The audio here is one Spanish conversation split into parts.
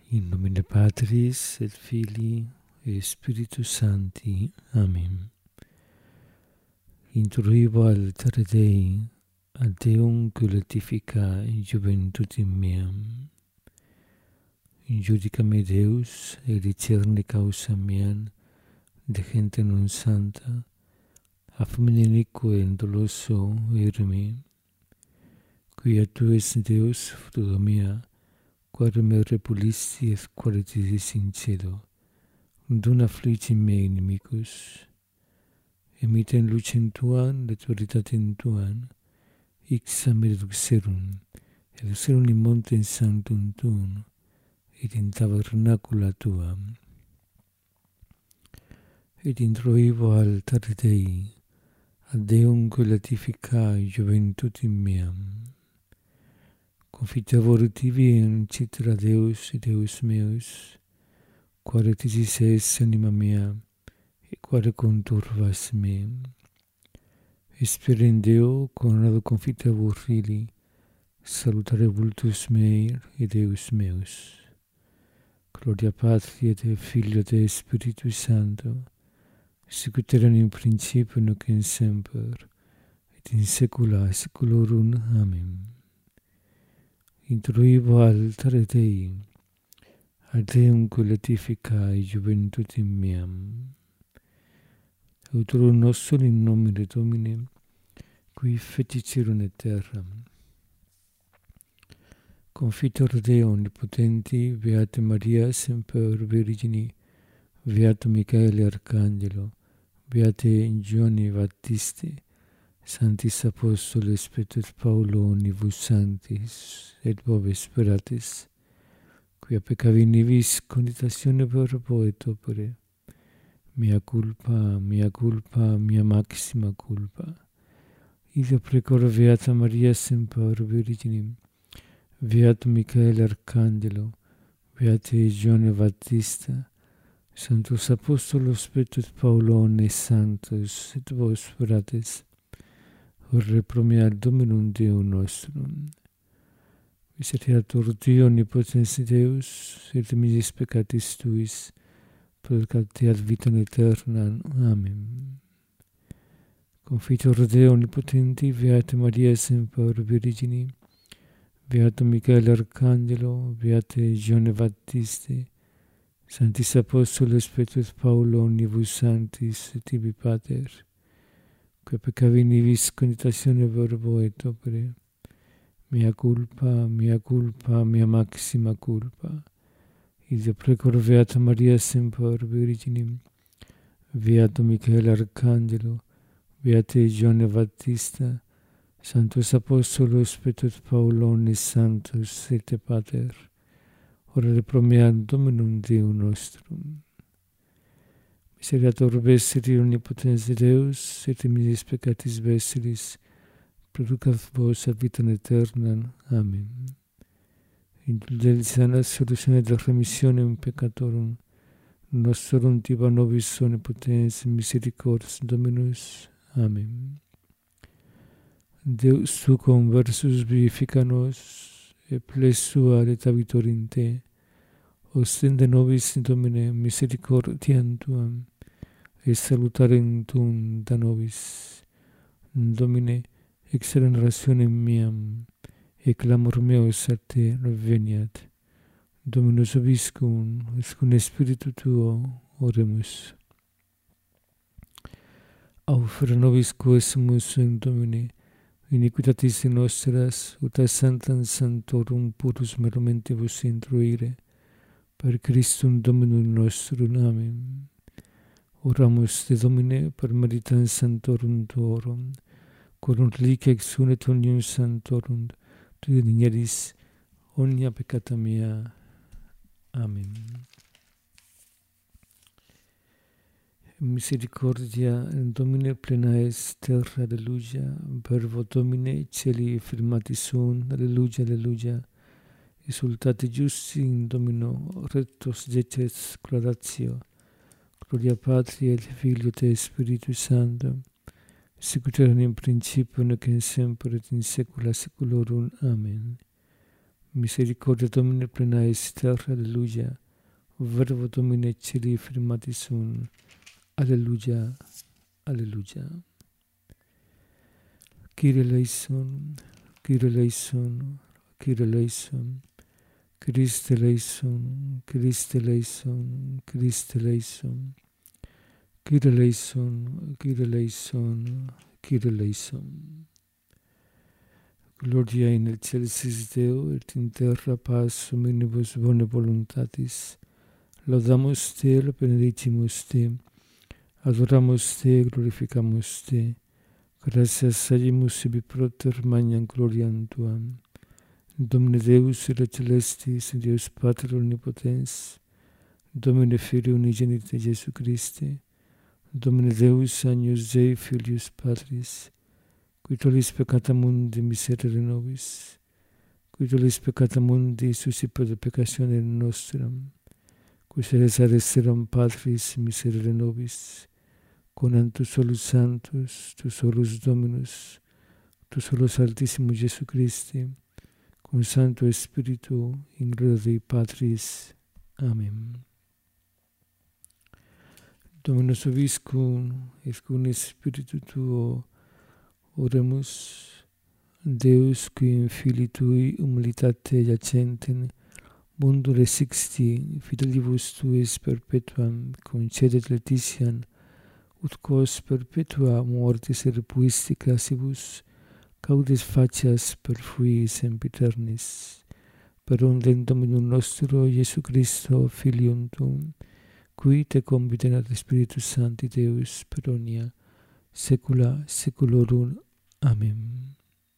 In nomine Patris et Filii et Spiritus Sancti. Amen. Intruivo altare Dei, ad Deum glorifica in juventutem meam. Injudica me Deus, et discerne causa meam, de gente non santa, affamine inique et doloso eremi. Quia tu es Deus, fruto mea, quare me repulisti et quare disis in cielo, dona afflici me inimicus, emite in lucem tuam, et veritatem tuam, ixam me reduxerum in montem sanctum tuum, et in tabernacula tuam. Et introivo altare Dei, ad Deum glorificae juventutem meam. Confitavor tibi in citra Deus et Deus meus, quare tisis es anima mea, et quare conturvas me. Espere in Deo, conado confitavor fili, salutare vultus mei et Deus meus. Gloria Patri et Filio et Spiritus Sancto, sicut erat in principio nunc in semper, et in saecula saeculorum. Amen. Intruivo altare Dei, ad Deum glorificae juventutem meam. Autorem nostrum in nomine Domini, qui feci caelum et terram. Confitor Deo omnipotenti, Beata Maria semper Virgini, Beato Michaele Arcangelo, Beate Johanni Baptisti, Sanctis Apostoles Petrus Paulo omnibus sanctis, et vobis speratis, quia peccavi nibis conditatione verbo et opere, mea culpa, mia maxima culpa. Ida precor Beata Maria semper Virginim, Beato Michaele Arcangelo, Beate Johanni Baptista, Sanctus Apostolos Petrus Paulo omnes sanctus, et vos speratis, ore pro mea Dominum Deum nostrum. Misericordiator Dio omnipotens Deus, et misis peccatis tuis, purgate ad vitam aeternam. Amen. Confitor Deo omnipotenti, Beata Maria semper Virgini, Beato Michaele Arcangelo, Beate Johanni Baptisti, Sanctis Apostoles Petrus Paulo omnibus sanctis, et tibi Pater, quia peccavi nibis conditatione verbo et opere, mea culpa, mia maxima culpa. Ida precor Beata Maria semper Virginim, Beato Michaele Arcangelo, Beate Johanni Baptista, Sanctus Apostolos Petrus Paulo omnes sanctus, et Pater, ore pro mea Dominum Deum nostrum. Misericordiator vestri omnipotens Deus, et misis peccatis vestris, producat vos ad vitam aeternam. Amen. Indulgentia absolutione et remissionem peccatorum, nostrum tiba nobis omnipotens misericordias Dominus. Amen. Deus tu conversus vivifica nos, et ples sua retabitur in te, ostende nobis Domine misericordiam tuam, et salutarem tuum da nobis. Domine, exerent rationem meam, et clamor meus a te veniat. Dominus vobiscum, et cum spiritu tuo oremus. Aufere nobis quesumus in Domine, iniquitatis nostras, ut a sanctam sanctorum purus mermentibus intruire, per Christum Dominum nostrum. Amen. Oramus te Domine per meritam sanctorum tuorum, quorum reliquia exunet omnium sanctorum, tu digneris omnia peccata mea. Amen. Misericordia Domine plena est terra, alleluia, verbo Domine celi firmati sunt, alleluia, alleluia. Exsultate justi in Domino, rectos decet claudatio. Gloria Patri et Filio et Spiritus Sancto, sicut erat in principio nunc in semper et in saecula saeculorum. Amen. Misericordia Domini plena ester, alleluia. Verbo Domini celi firmati sunt, alleluia, alleluia. Kyrie eleison, Kyrie eleison, Kyrie eleison. Christe eleison, Christe eleison, Christe eleison. Kyrie eleison, Kyrie eleison, Kyrie eleison. Gloria in excelsis Deo et in terra paz hominibus bone voluntatis. Laudamus te, benedicimus te, adoramus te, glorificamus te. Gratias agimus ibi proter magnam gloriam tuam. Domine Deus ire celestis, Deus Pater omnipotens, Domine Filii unigenite Iesu Christe, Domine Deus agnus Dei Filius Patris, qui tollis peccata mundi miserere nobis, qui tollis peccata mundi suscipe de peccatione nostram, qui seres ad esseram Patris miserere nobis, conant tu solus Sanctus, tu solus Dominus, tu solus Altissimus Iesu Christi, con Santo Spiritu, in gloria Dei Patris. Amen. Dominus vobiscum, et cum Spiritu tuo, oremus. Deus, qui in Filii Tui humilitate iacentem, mundo resixti, fidelibus Tuis perpetuam, concedet laetitiam, ut quos perpetua mortis repuisti classibus, caudes facias perfui sempiternis, per ondem Dominum nostro Iesu Christo, Filium Tuum, qui te convitenat Spiritus Sancti Deus per omnia saecula saeculorum. Amén.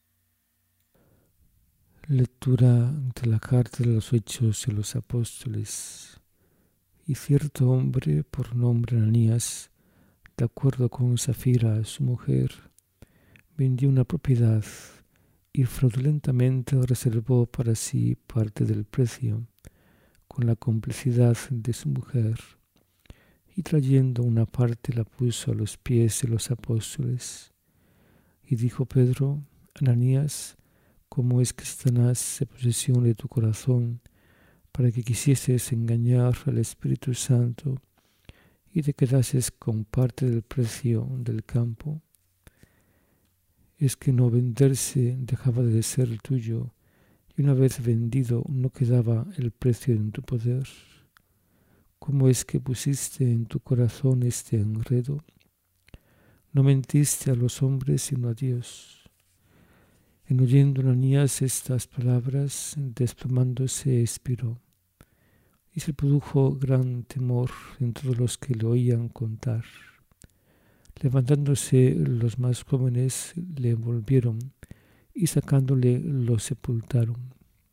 Lectura de la carta de los Hechos de los Apóstoles. Y cierto hombre por nombre Ananías, de acuerdo con Safira, su mujer, vendió una propiedad y fraudulentamente reservó para sí parte del precio, con la complicidad de su mujer, y trayendo una parte la puso a los pies de los apóstoles. Y dijo Pedro: Ananías, ¿cómo es que Satanás se posesión de tu corazón para que quisieses engañar al Espíritu Santo y te quedases con parte del precio del campo? Es que no venderse dejaba de ser tuyo, y una vez vendido no quedaba el precio en tu poder. ¿Cómo es que pusiste en tu corazón este enredo? No mentiste a los hombres sino a Dios. En oyendo Ananías estas palabras, desplomándose expiró, y se produjo gran temor en todos los que le oían contar. Levantándose los más jóvenes le envolvieron y sacándole lo sepultaron.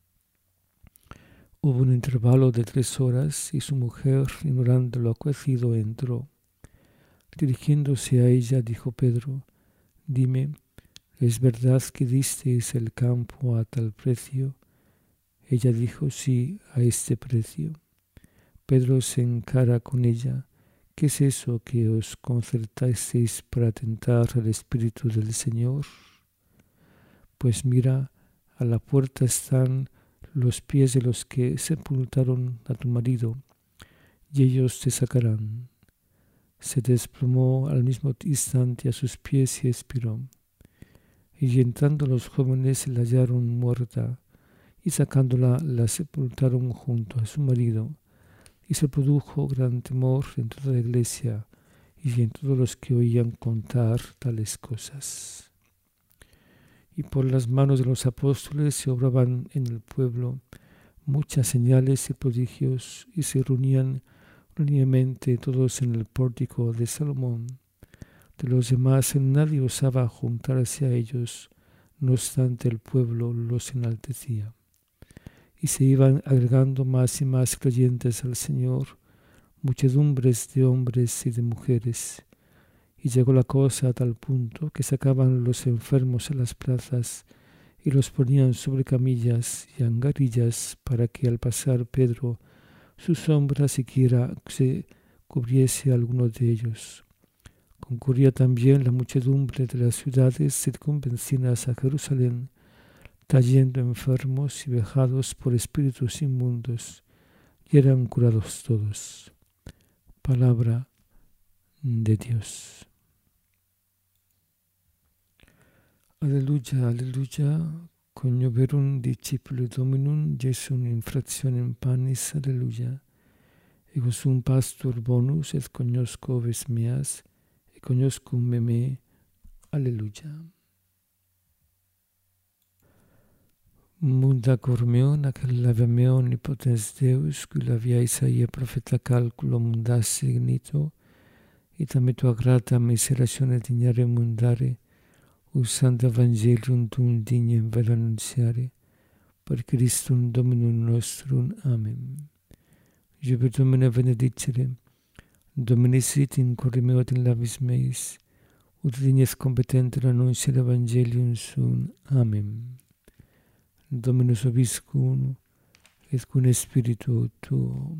Hubo un intervalo de 3 horas y su mujer, ignorando lo acontecido, entró. Dirigiéndose a ella, dijo Pedro: Dime, ¿es verdad que disteis el campo a tal precio? Ella dijo: Sí, a este precio. Pedro se encara con ella: ¿Qué es eso que os concertasteis para tentar al Espíritu del Señor? Pues mira, a la puerta están los pies de los que sepultaron a tu marido, y ellos te sacarán. Se desplomó al mismo instante a sus pies y expiró. Y entrando los jóvenes la hallaron muerta, y sacándola la sepultaron junto a su marido. Y se produjo gran temor en toda la iglesia y en todos los que oían contar tales cosas. Y por las manos de los apóstoles se obraban en el pueblo muchas señales y prodigios, y se reunían unánimemente todos en el pórtico de Salomón. De los demás nadie osaba juntarse a ellos, no obstante el pueblo los enaltecía. Y se iban agregando más y más creyentes al Señor, muchedumbres de hombres y de mujeres. Y llegó la cosa a tal punto que sacaban los enfermos a las plazas y los ponían sobre camillas y angarillas, para que al pasar Pedro su sombra siquiera se cubriese a alguno de ellos. Concurría también la muchedumbre de las ciudades circunvecinas a Jerusalén trayendo enfermos y vejados por espíritus inmundos, y eran curados todos. Palabra de Dios. Alleluia, alleluia, conioverum discipuli Dominum, Jesum in fractionem panis, alleluia. Ego sum pastor bonus, et cognosco oves meas, et cognoscum me, alleluia. Munda cor meo, nacel lavia meo omnipotens Deus, qui la via Isaia profeta calculo mundas signito, et ame tua grata miseratione dignare mundare, usando evangelium tum dignem vel annunziare, per Christum Dominum nostrum. Amen. Jube Domine benedicere, Domine sit in corde meo et in labis meis, ut dignes competenter annunciare evangelium sum. Amen. Dominus vobiscum, et cum spiritu tuo.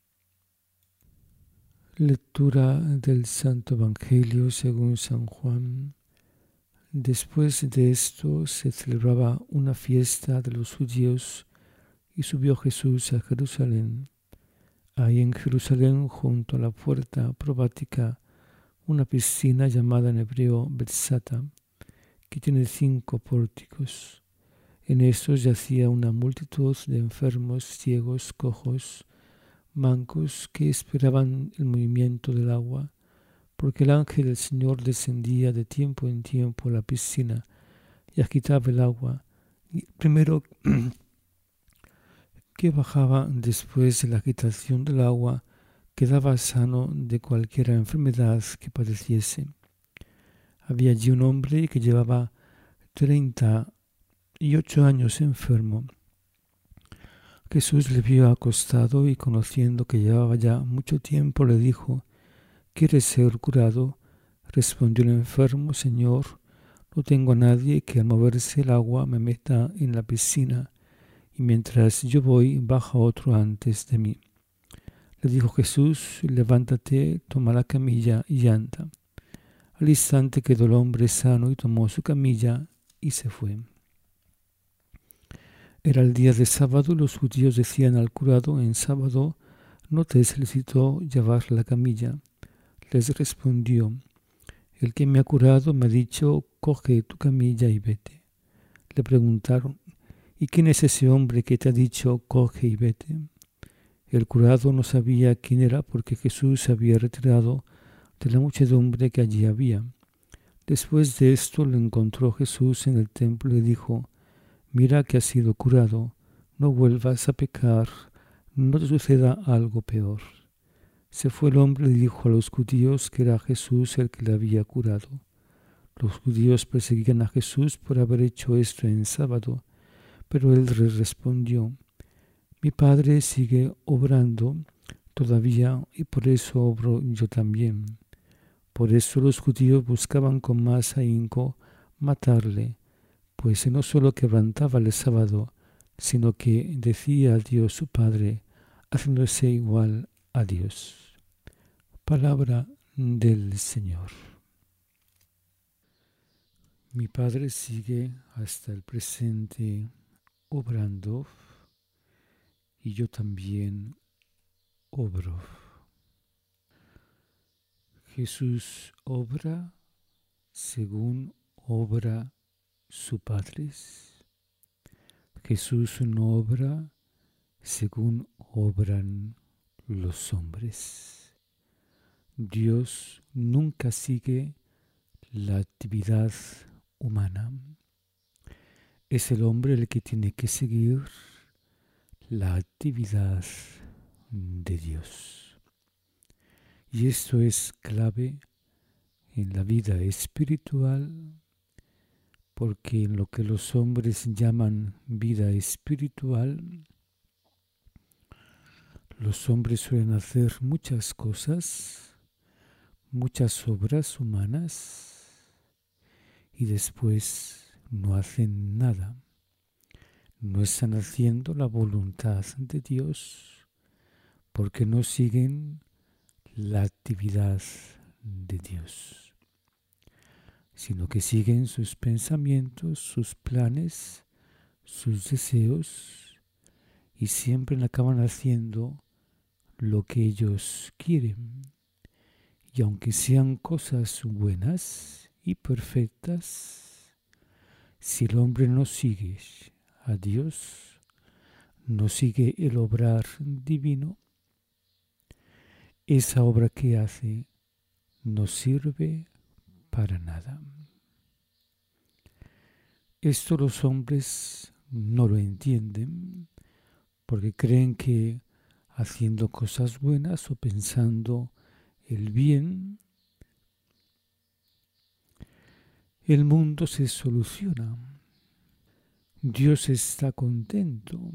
Lectura del Santo Evangelio según San Juan. Después de esto se celebraba una fiesta de los judíos y subió Jesús a Jerusalén. Hay en Jerusalén, junto a la puerta probática, una piscina llamada en hebreo Betsata, que tiene 5 pórticos. En estos yacía una multitud de enfermos, ciegos, cojos, mancos, que esperaban el movimiento del agua, porque el ángel del Señor descendía de tiempo en tiempo a la piscina y agitaba el agua. Y primero que bajaba después de la agitación del agua, quedaba sano de cualquier enfermedad que padeciese. Había allí un hombre que llevaba 38 años enfermo. Jesús le vio acostado y, conociendo que llevaba ya mucho tiempo, le dijo: ¿Quieres ser curado? Respondió el enfermo: Señor, no tengo a nadie que al moverse el agua me meta en la piscina, y mientras yo voy, baja otro antes de mí. Le dijo Jesús: levántate, toma la camilla y anda. Al instante quedó el hombre sano y tomó su camilla y se fue. Era el día de sábado. Los judíos decían al curado: en sábado no te es lícito llevar la camilla. Les respondió: el que me ha curado me ha dicho: coge tu camilla y vete. Le preguntaron: ¿y quién es ese hombre que te ha dicho: coge y vete? El curado no sabía quién era, porque Jesús se había retirado de la muchedumbre que allí había. Después de esto lo encontró Jesús en el templo y le dijo: mira que has sido curado, no vuelvas a pecar, no te suceda algo peor. Se fue el hombre y dijo a los judíos que era Jesús el que le había curado. Los judíos perseguían a Jesús por haber hecho esto en sábado, pero él les respondió: mi Padre sigue obrando todavía y por eso obro yo también. Por eso los judíos buscaban con más ahínco matarle, pues no solo quebrantaba el sábado, sino que decía a Dios su Padre, haciéndose igual a Dios. Palabra del Señor. Mi Padre sigue hasta el presente obrando, y yo también obro. Jesús obra según obra su Padre. Jesús no obra según obran los hombres. Dios nunca sigue la actividad humana. Es el hombre el que tiene que seguir la actividad de Dios. Y esto es clave en la vida espiritual, porque en lo que los hombres llaman vida espiritual, los hombres suelen hacer muchas cosas, muchas obras humanas, y después no hacen nada. No están haciendo la voluntad de Dios, porque no siguen la actividad de Dios, sino que siguen sus pensamientos, sus planes, sus deseos y siempre acaban haciendo lo que ellos quieren. Y aunque sean cosas buenas y perfectas, si el hombre no sigue a Dios, no sigue el obrar divino, esa obra que hace no sirve para nada. Esto los hombres no lo entienden porque creen que haciendo cosas buenas o pensando el bien, el mundo se soluciona. Dios está contento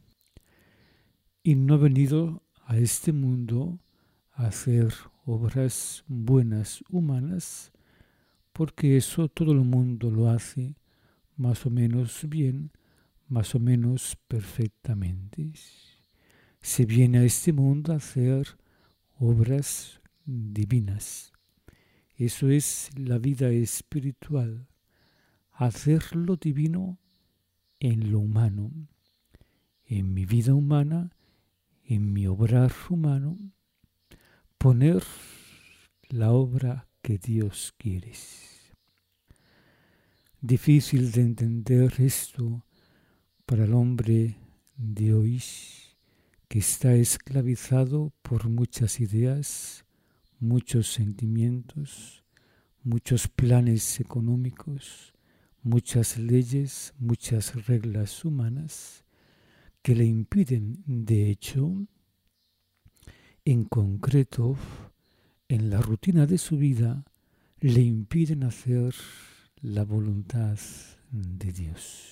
y no ha venido a este mundo a hacer obras buenas humanas, porque eso todo el mundo lo hace más o menos bien, más o menos perfectamente. Se viene a este mundo a hacer obras divinas. Eso es la vida espiritual, hacer lo divino en lo humano, en mi vida humana, en mi obrar humano, poner la obra que Dios quiere. Difícil de entender esto para el hombre de hoy, que está esclavizado por muchas ideas, muchos sentimientos, muchos planes económicos, muchas leyes, muchas reglas humanas que le impiden, de hecho, en concreto, en la rutina de su vida, le impiden hacer la voluntad de Dios.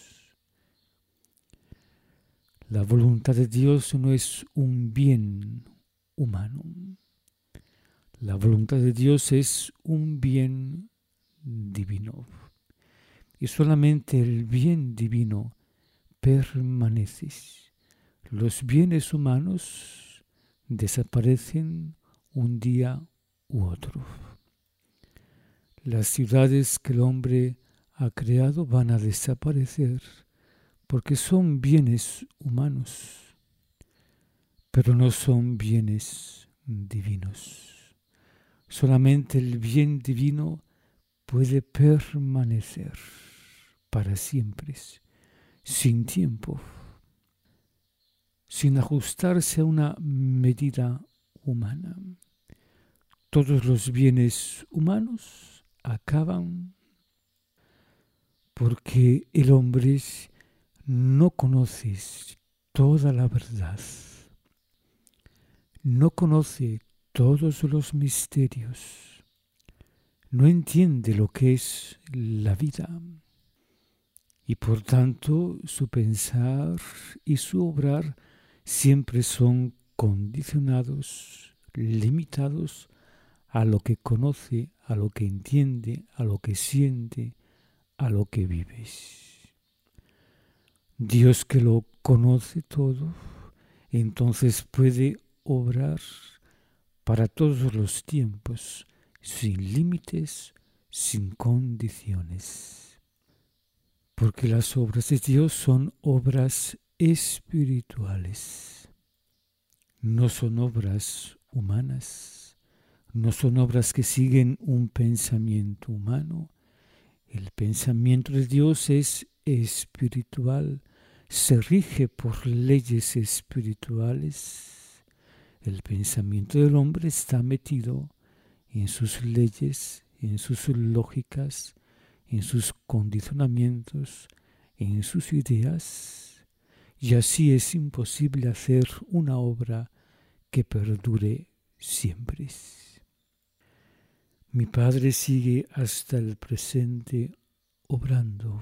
La voluntad de Dios no es un bien humano. La voluntad de Dios es un bien divino. Y solamente el bien divino permanece. Los bienes humanos desaparecen un día u otro. Las ciudades que el hombre ha creado van a desaparecer porque son bienes humanos, pero no son bienes divinos. Solamente el bien divino puede permanecer para siempre, sin tiempo, sin ajustarse a una medida humana. Todos los bienes humanos acaban porque el hombre no conoce toda la verdad, no conoce todos los misterios, no entiende lo que es la vida y por tanto su pensar y su obrar siempre son condicionados, limitados a lo que conoce, a lo que entiende, a lo que siente, a lo que vives. Dios que lo conoce todo, entonces puede obrar para todos los tiempos, sin límites, sin condiciones. Porque las obras de Dios son obras espirituales, no son obras humanas, no son obras que siguen un pensamiento humano. El pensamiento de Dios es espiritual, se rige por leyes espirituales. El pensamiento del hombre está metido en sus leyes, en sus lógicas, en sus condicionamientos, en sus ideas, y así es imposible hacer una obra que perdure siempre. Mi Padre sigue hasta el presente obrando,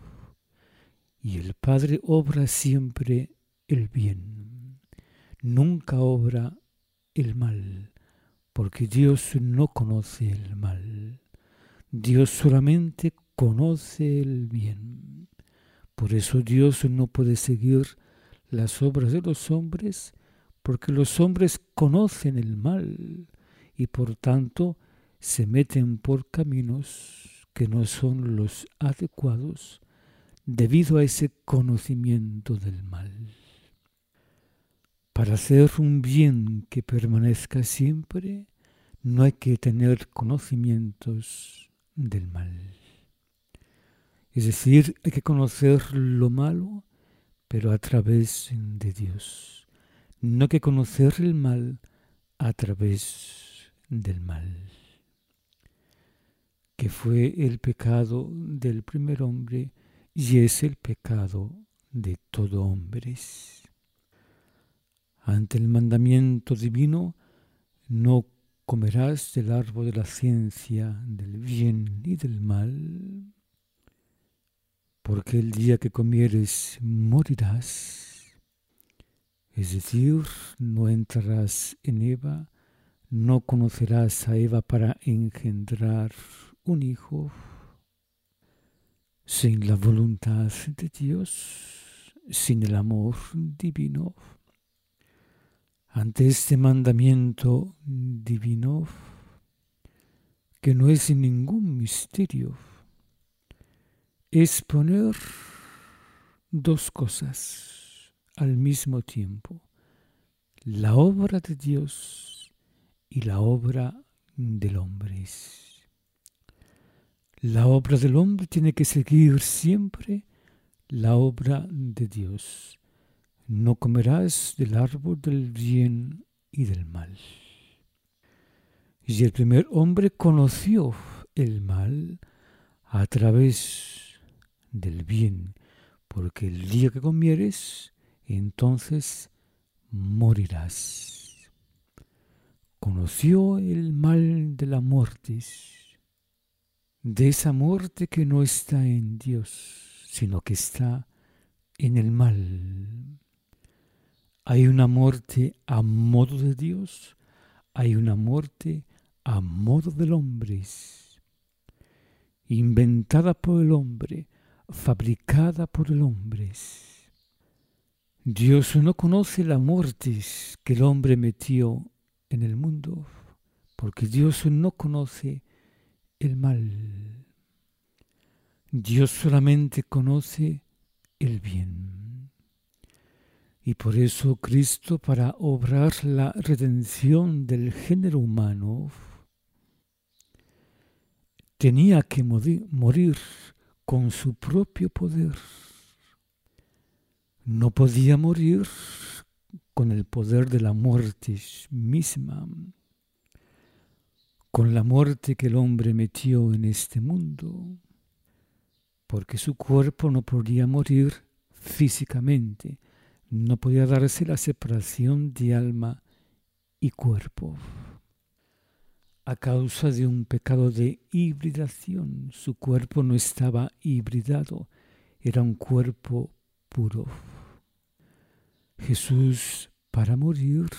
y el Padre obra siempre el bien, nunca obra el mal, porque Dios no conoce el mal. Dios solamente conoce el bien. Por eso Dios no puede seguir las obras de los hombres, porque los hombres conocen el mal y por tanto se meten por caminos que no son los adecuados, debido a ese conocimiento del mal. Para hacer un bien que permanezca siempre, no hay que tener conocimientos del mal. Es decir, hay que conocer lo malo, pero a través de Dios. No hay que conocer el mal a través del mal, que fue el pecado del primer hombre y es el pecado de todo hombre. Ante el mandamiento divino, no comerás del árbol de la ciencia del bien y del mal, porque el día que comieres morirás. Es decir, no entrarás en Eva, no conocerás a Eva para engendrar un hijo. Sin la voluntad de Dios, sin el amor divino. Ante este mandamiento divino, que no es ningún misterio, es poner dos cosas al mismo tiempo: la obra de Dios y la obra del hombre. La obra del hombre tiene que seguir siempre la obra de Dios. No comerás del árbol del bien y del mal. Y el primer hombre conoció el mal a través del bien, porque el día que comieres, entonces morirás. Conoció el mal de la muerte, de esa muerte que no está en Dios, sino que está en el mal. Hay una muerte a modo de Dios, hay una muerte a modo del hombre, inventada por el hombre, fabricada por el hombre. Dios no conoce la muerte que el hombre metió en el mundo, porque Dios no conoce el mal. Dios solamente conoce el bien. Y por eso Cristo, para obrar la redención del género humano, tenía que morir con su propio poder. No podía morir con el poder de la muerte misma, con la muerte que el hombre metió en este mundo, porque su cuerpo no podía morir físicamente, no podía darse la separación de alma y cuerpo. A causa de un pecado de hibridación, su cuerpo no estaba hibridado, era un cuerpo puro. Jesús, para morir,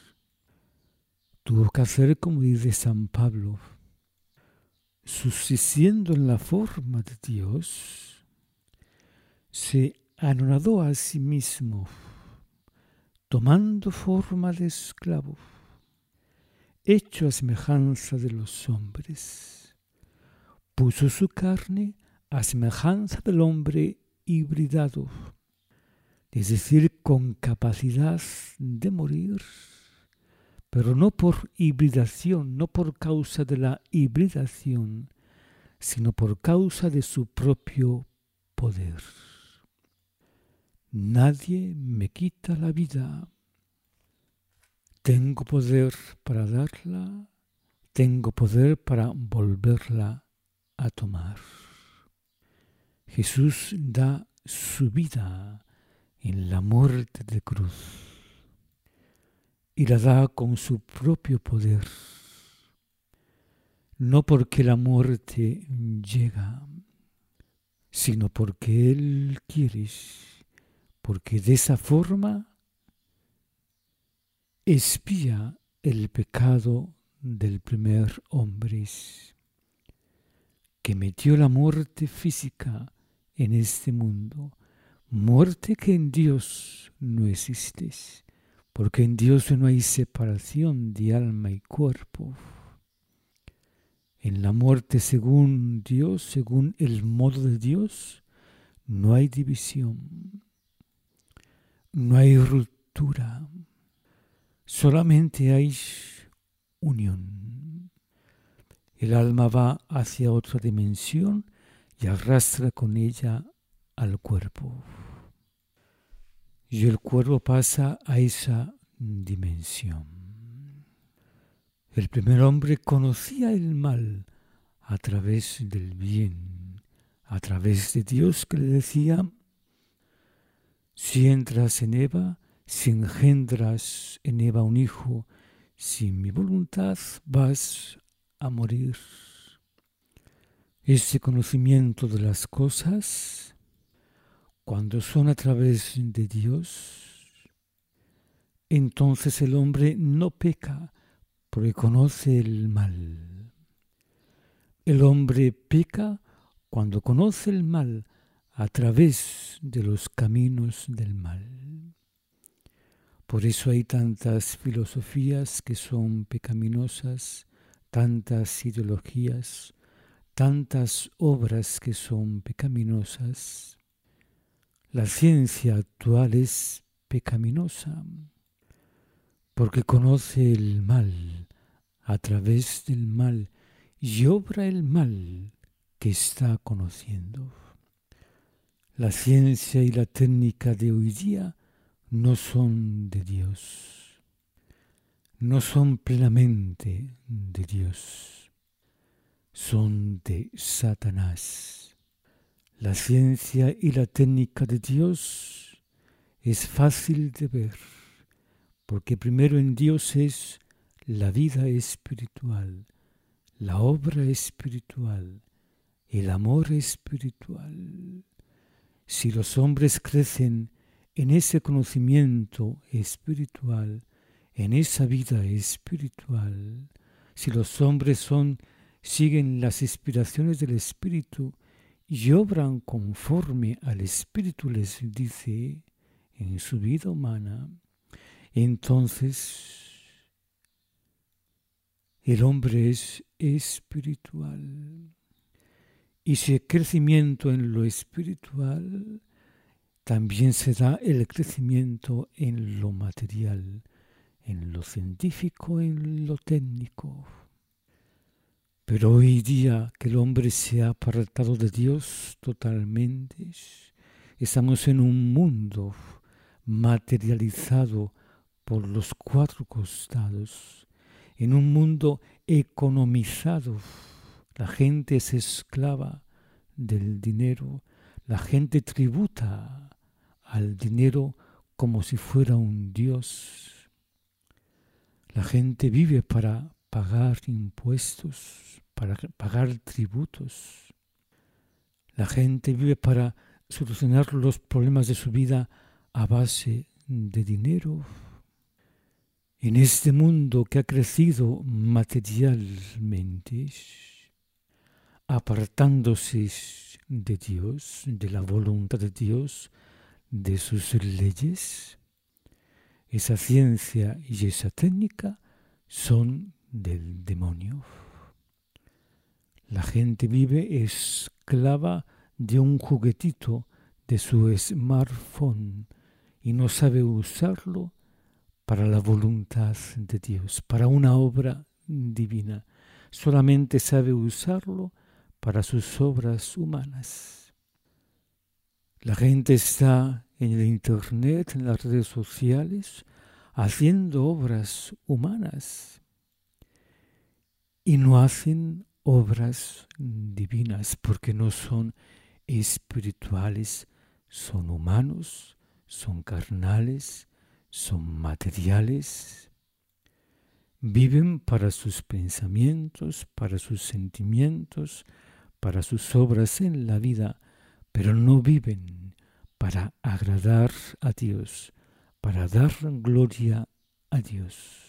tuvo que hacer como dice San Pablo, subsistiendo en la forma de Dios, se anonadó a sí mismo, tomando forma de esclavo, hecho a semejanza de los hombres. Puso su carne a semejanza del hombre hibridado, es decir, con capacidad de morir, pero no por hibridación, no por causa de la hibridación, sino por causa de su propio poder. Nadie me quita la vida. Tengo poder para darla, tengo poder para volverla a tomar. Jesús da su vida en la muerte de cruz y la da con su propio poder, no porque la muerte llega, sino porque Él quiere, porque de esa forma expía el pecado del primer hombre, que metió la muerte física en este mundo, muerte que en Dios no existe, porque en Dios no hay separación de alma y cuerpo. En la muerte según Dios, según el modo de Dios, no hay división, no hay ruptura, solamente hay unión. El alma va hacia otra dimensión y arrastra con ella al cuerpo. Y el cuerpo pasa a esa dimensión. El primer hombre conocía el mal a través del bien, a través de Dios que le decía: si entras en Eva, si engendras en Eva un hijo, sin mi voluntad vas a morir. Ese conocimiento de las cosas, cuando son a través de Dios, entonces el hombre no peca porque conoce el mal. El hombre peca cuando conoce el mal a través de los caminos del mal. Por eso hay tantas filosofías que son pecaminosas, tantas ideologías, tantas obras que son pecaminosas. La ciencia actual es pecaminosa porque conoce el mal a través del mal y obra el mal que está conociendo. La ciencia y la técnica de hoy día no son de Dios, no son plenamente de Dios, son de Satanás. La ciencia y la técnica de Dios es fácil de ver, porque primero en Dios es la vida espiritual, la obra espiritual, el amor espiritual. Si los hombres crecen en ese conocimiento espiritual, en esa vida espiritual, si los hombres siguen las inspiraciones del Espíritu y obran conforme al Espíritu les dice en su vida humana, entonces el hombre es espiritual. Y si el crecimiento en lo espiritual, también se da el crecimiento en lo material, en lo científico, en lo técnico. Pero hoy día que el hombre se ha apartado de Dios totalmente, estamos en un mundo materializado por los cuatro costados, en un mundo economizado. La gente es esclava del dinero, la gente tributa al dinero como si fuera un dios. La gente vive para pagar impuestos, para pagar tributos. La gente vive para solucionar los problemas de su vida a base de dinero. En este mundo que ha crecido materialmente, apartándose de Dios, de la voluntad de Dios, de sus leyes, esa ciencia y esa técnica son del demonio. La gente vive esclava de un juguetito, de su smartphone, y no sabe usarlo para la voluntad de Dios, para una obra divina. Solamente sabe usarlo para sus obras humanas. La gente está en el internet, en las redes sociales, haciendo obras humanas y no hacen obras divinas porque no son espirituales, son humanos, son carnales, son materiales. Viven para sus pensamientos, para sus sentimientos, para sus obras en la vida, pero no viven para agradar a Dios, para dar gloria a Dios.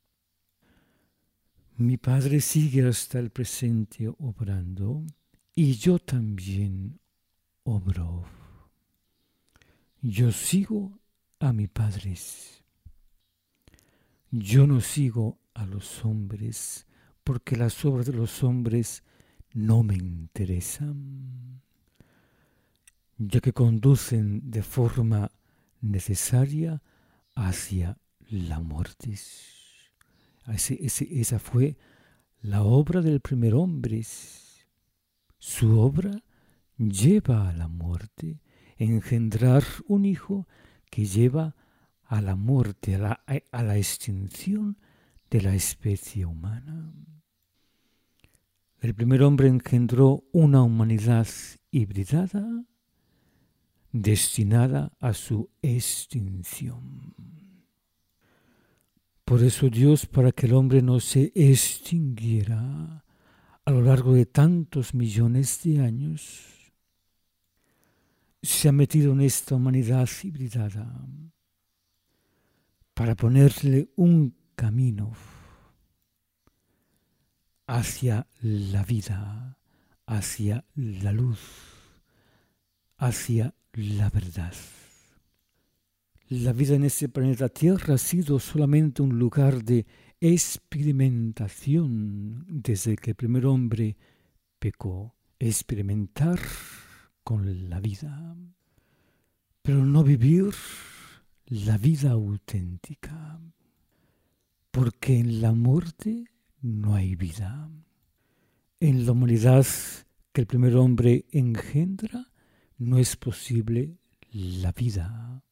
Mi Padre sigue hasta el presente obrando y yo también obro. Yo sigo a mi Padre. Yo no sigo a los hombres porque las obras de los hombres no me interesan. ya que conducen de forma necesaria hacia la muerte. Esa fue la obra del primer hombre. Su obra lleva a la muerte, engendrar un hijo que lleva a la muerte, a la extinción de la especie humana. El primer hombre engendró una humanidad hibridada destinada a su extinción. Por eso Dios, para que el hombre no se extinguiera a lo largo de tantos millones de años, se ha metido en esta humanidad hibridada para ponerle un camino hacia la vida, hacia la luz, hacia la verdad. La vida en este planeta Tierra ha sido solamente un lugar de experimentación desde que el primer hombre pecó. Experimentar con la vida, pero no vivir la vida auténtica, porque en la muerte no hay vida. En la humanidad que el primer hombre engendra no es posible la vida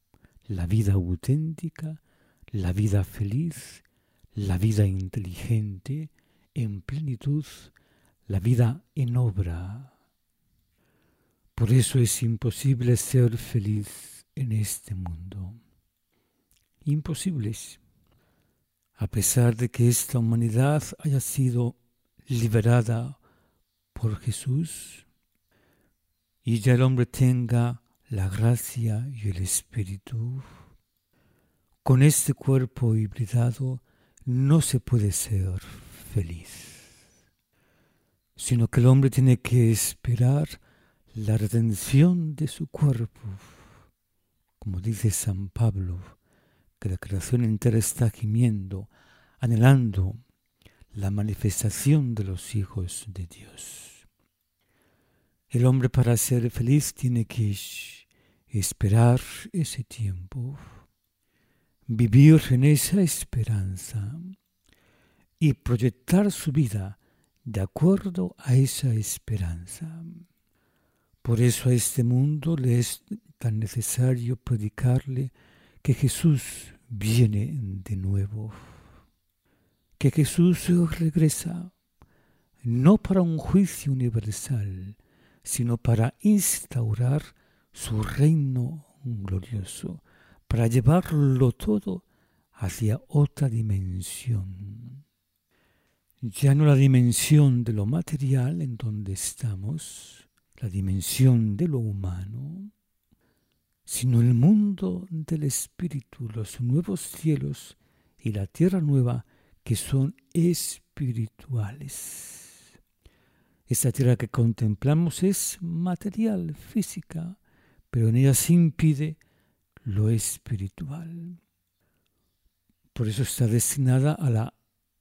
auténtica, la vida feliz, la vida inteligente, en plenitud, la vida en obra. Por eso es imposible ser feliz en este mundo. Imposible. A pesar de que esta humanidad haya sido liberada por Jesús y ya el hombre tenga la gracia y el espíritu, con este cuerpo hibridado no se puede ser feliz, sino que el hombre tiene que esperar la redención de su cuerpo. Como dice San Pablo, que la creación entera está gimiendo, anhelando la manifestación de los hijos de Dios. El hombre, para ser feliz, tiene que esperar ese tiempo, vivir en esa esperanza y proyectar su vida de acuerdo a esa esperanza. Por eso a este mundo le es tan necesario predicarle que Jesús viene de nuevo, que Jesús regresa, no para un juicio universal, sino para instaurar su reino glorioso, para llevarlo todo hacia otra dimensión. Ya no la dimensión de lo material en donde estamos, la dimensión de lo humano, sino el mundo del espíritu, los nuevos cielos y la tierra nueva que son espirituales. Esta tierra que contemplamos es material, física, pero en ella se impide lo espiritual. Por eso está destinada a la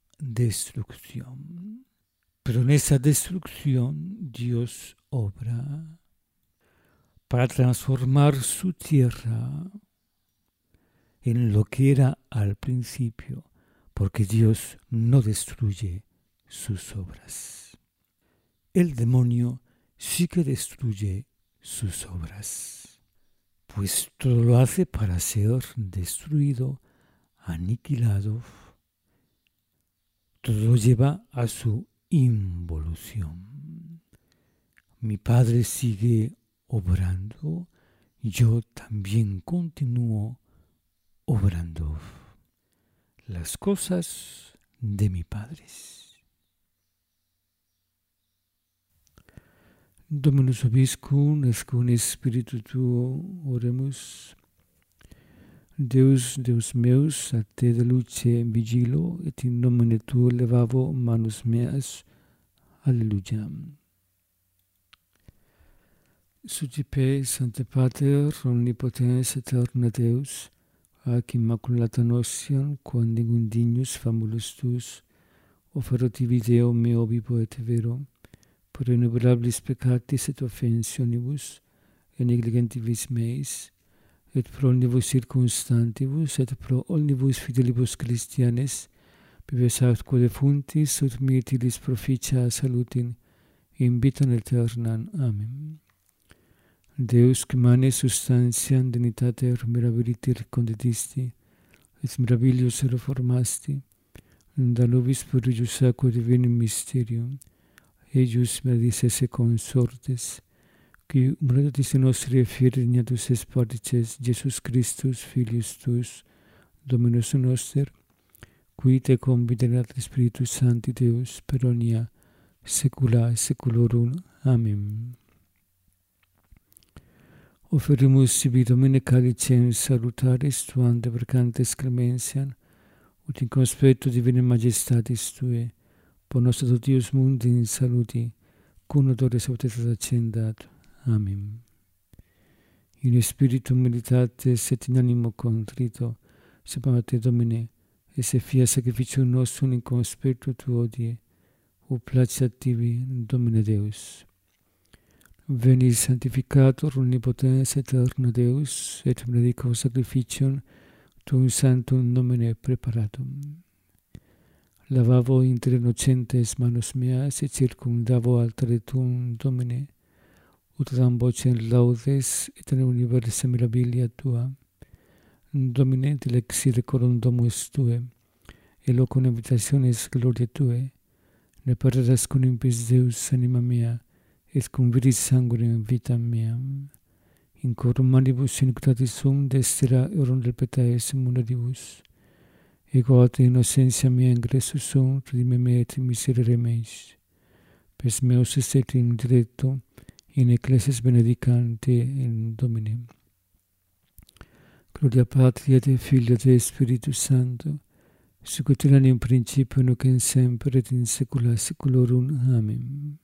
destrucción. Pero en esa destrucción Dios obra para transformar su tierra en lo que era al principio, porque Dios no destruye sus obras. El demonio sí que destruye sus obras, pues todo lo hace para ser destruido, aniquilado. Todo lo lleva a su involución. Mi Padre sigue obrando, yo también continúo obrando las cosas de mi Padre. Dominus vobiscum, nescun spiritu tuo, oremus. Deus, Deus meus, a te de luce vigilo, et in nomine tuo levavo manus meas. Alleluia. Sucipe, Sancte Pater, omnipotens aeterna Deus, ac immaculata notiam, quam dignus famulus tuus, offeroti Deo meo vivo et vero, por innumerabilis peccatis et offensionibus, et negligentibus meis, et pro omnibus circumstantibus, et pro omnibus fidelibus Christianes, bibes atque defuntis, ut mirtilis proficia salutin, in vitam aeternam. Amen. Deus, qui mane substantiam dignitater mirabiliter conditisti, et mirabilius reformasti, da nobis prodigius aquae divinum mysterium, eius meridis esse consortes, qui humilitatis nostri fieri dignatus es partices Jesus Christus, Filius tuus, Dominus noster, qui te conviderat Spiritus Sancti Deus per omnia saecula saeculorum. Amen. Offerimus sibi Domine calicem salutaris tuam deprecantes clemensiam, ut in conspectu divinae majestatis Tue, por nostra totius mundi in saluti, cum odore salutetas accendat. Amen. In spiritu militates et in animo contrito, sapam Te, Domine, esse fia sacrificium nostrum in conspectu Tu odie, o placeat Tibi, Domine Deus. Veni sanctificator omnipotens aeterna Deus, et benedico sacrificium Tuum sanctum nomine preparatum. Lavavo inter innocentes manos meas, et circumdavo altare Tuum, Domine, ut dam vocem laudes et in universa mirabilia Tua. Domine, dilexire corum domus Tue, e locum habitationis gloria Tue, ne paradas cum impis Deus anima mea, et cum viris sanguinem vitam meam. In corum manibus iniquitatis sum destera eorum del petaes mundaribus. Ego ad innocentia mea ingressus sum, redime me et miserere meis. Pes meus estet in diretto, in ecclesias benedicante in Domine. Gloria Patri et Filio et Spiritus Sancto, sic ut erat in principio nunc et semper et in saecula saeculorum. Amen.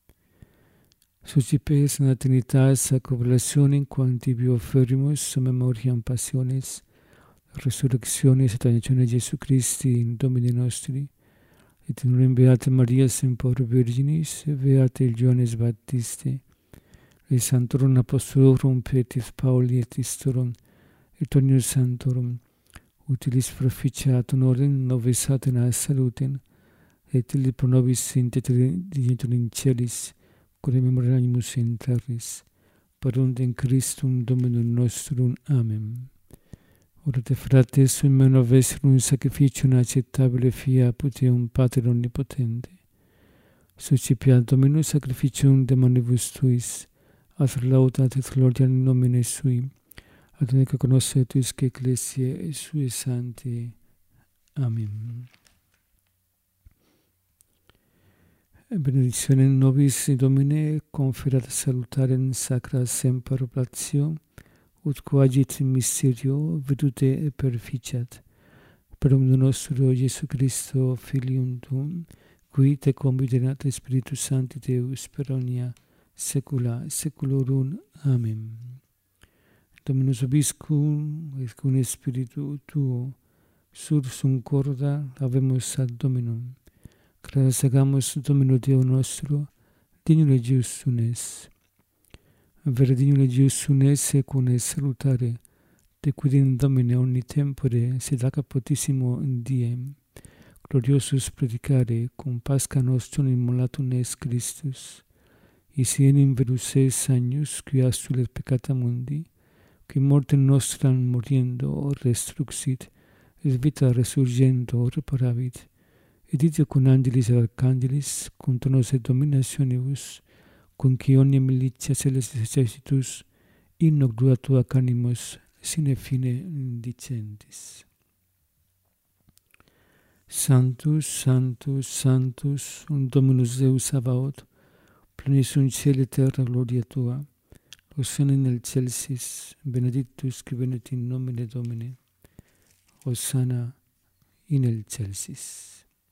Suscipes in Trinitas ac oblationem quam tibi offerimus memoriam passionis, resurrectionis et ascensiones Jesu Christi in Domini nostri, et in unum beata Maria semper Virginis, beate Ioannes Baptiste, et sanctorum apostolorum Petris Pauli et Istorum, et omnium sanctorum, utilis proficiat honorem nobis Athenae salutem, et illi pro nobis interdigentur in celis, quod memoranimus in terris, paruntem Christum Dominum nostrum. Amen. Orate frates, sum meno vestrum sacrificium acceptabile fiat Eum Pater omnipotente. Suscipiat Dominus sacrificium de manibus Tuis, ad laudat et gloria in nomine Sui, ad unica conoscetuisque ecclesiae Sue Sancti. Amen. Benedictionem nobis Domine conferat salutarem sacra semper oblatio, ut coagit in mysterio virtute perficiat. Per omnibus nostro Jesu Christo, Filium Tuum, qui te conviderat Spiritus Sancti Deus per omnia saecula saeculorum. Amen. Dominus vobiscum, et cum spiritu tuo, sursum corda habemus ad Dominum. Classicamus Domino Deo nostro, dignum legius unes. Vere dignum legius unes et cum salutare, de quidem Domine omni tempore sed ac potissimo diem, gloriosus predicare cum Pascha nostrum immolatum est Christus, is enim verus es agnus qui astulet peccata mundi, qui mortem nostram moriendo restruxit, et vita resurgendo reparavit, et ite cum angelis et archangelis, cum tronos et dominationibus, cum qui omnia militia celestis exercitus, in hoc dua tua canimus sine fine dicentis. Sanctus, Sanctus, Sanctus, Dominus Deus Sabaoth, plenis in caeli terra gloria Tua, Hosanna in excelsis, benedictus qui venit in nomine Domini, Hosanna in excelsis.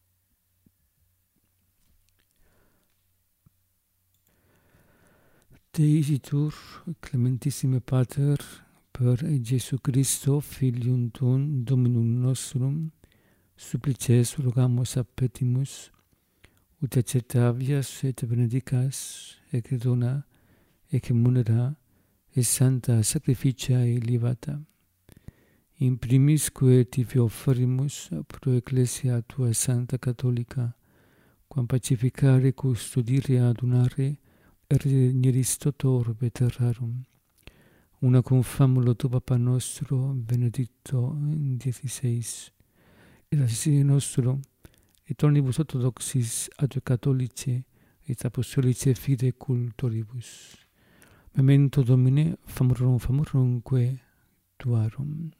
Deitur, clementissime Pater, per Jesu Christo, Filium Tuum, Dominum nostrum, supplices rogamus appetimus, ut acceptavias et benedicas, et dona, et munera, e santa sacrificiae libata. In primisque tibi offerimus pro ecclesia tua santa catholica, quam pacificare, custodire, adunare, regeneris totor veterarum. Una cum famulo tu Papa nostro, Benedicto XVI, et assisi nostro, et omnibus orthodoxis ad catholici, et apostolici fide cultoribus. Memento Domine, famorumque tuarum.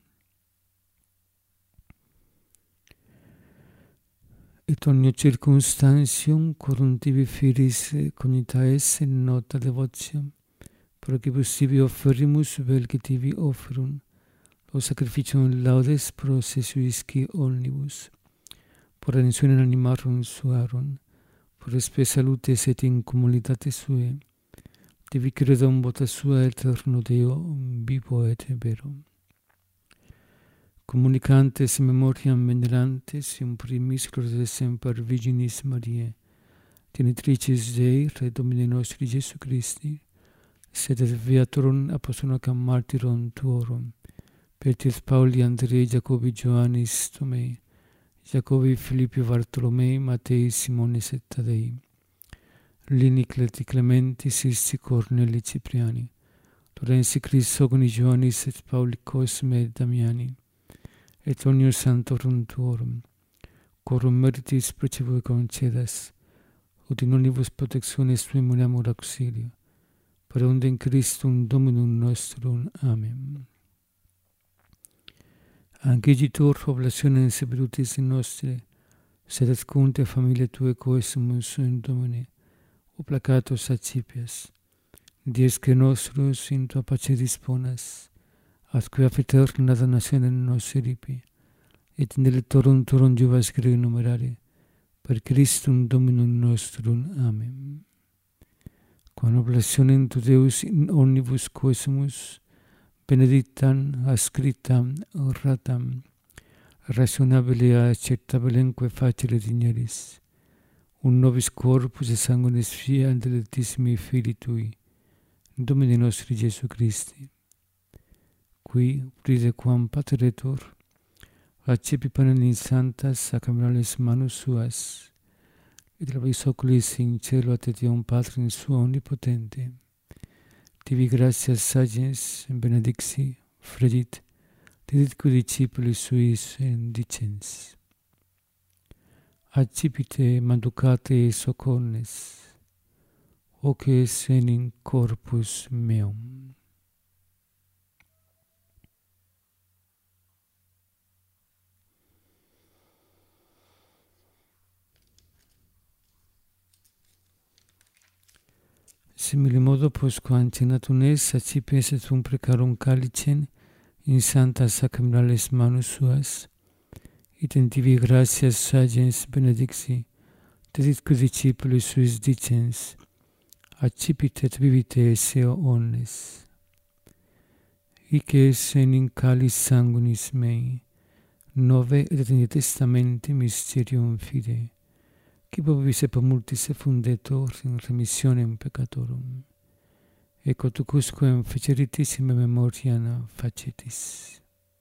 Et omnia circumstantium quorum tibi firis cognitaes in nota devotium, procibus tibi offerimus vel que tibi offerum, o sacrificium laudes processuisci omnibus, por redentionem animarum suarum, por spe salutes et in communitate suae, tibi credum vota sua eterno Deo, vivo et vero. Communicantes memoriam venerantes, in primis glorias semper Virginis Mariae, Genitricis Dei, Re Domini nostri Jesu Christi, sed et viatorum apostolum martyrum tuorum, Petris Pauli, Andrei, Jacobi, Ioannis, Tomei, Jacobi, Filippi, Bartolomei, Matei, Simonis et Tadei, Lini, Cleti, Clementi, Sisti, Corneli, Cipriani, Lorenzi, Crisogoni, Ioannis et Pauli, Cosme et Damiani, et omnium sanctorum tuorum, quorum meritis precibue concedas, ut in omnibus protectionis tuae muniamur auxilio, per undem Christum Dominum nostrum. Amen. Anciditur oblationem severutis in nostre, sed et cunte familiae tuae coesumus in Domine, oplacatus accipias, diesque nostros in tua pace disponas, atque aeterna donationem nos eripi, et in electorum tuorum juvas gregi numerare, per Christum Dominum nostrum. Amen. Quam oblationem tu Deus in omnibus coesumus, benedictam, ascriptam, oratam, rationabile acceptabilemque facile digneris, un nobis corpus et sanguinis fiat dilectissimi Filii Tui, Domini nostri Jesu Christi, qui, pride quam pateretur, accepi panem in santas sacramentales manus suas, et labis oculis in cielo ad etiam Patrim suo omnipotente, tibi gratias sagens benedixi, fregit, diditque discipulis suis dicens. Accipite, manducate socornes, hoc enim corpus meum. Simile modo postquam cenatum es, accipiens et precarum calicem in sanctas sacramentales manus suas, et in tibi gratias sagens benedixi, diditque discipulis suis dicens, accipite et bibite esse omnes. Hic es enim calis sanguinis mei, nove et in testamenti mysterium fidei, qui vobis et multis effundetur in remissionem peccatorum, et quotucusquem feceritis in me memoriam facetis.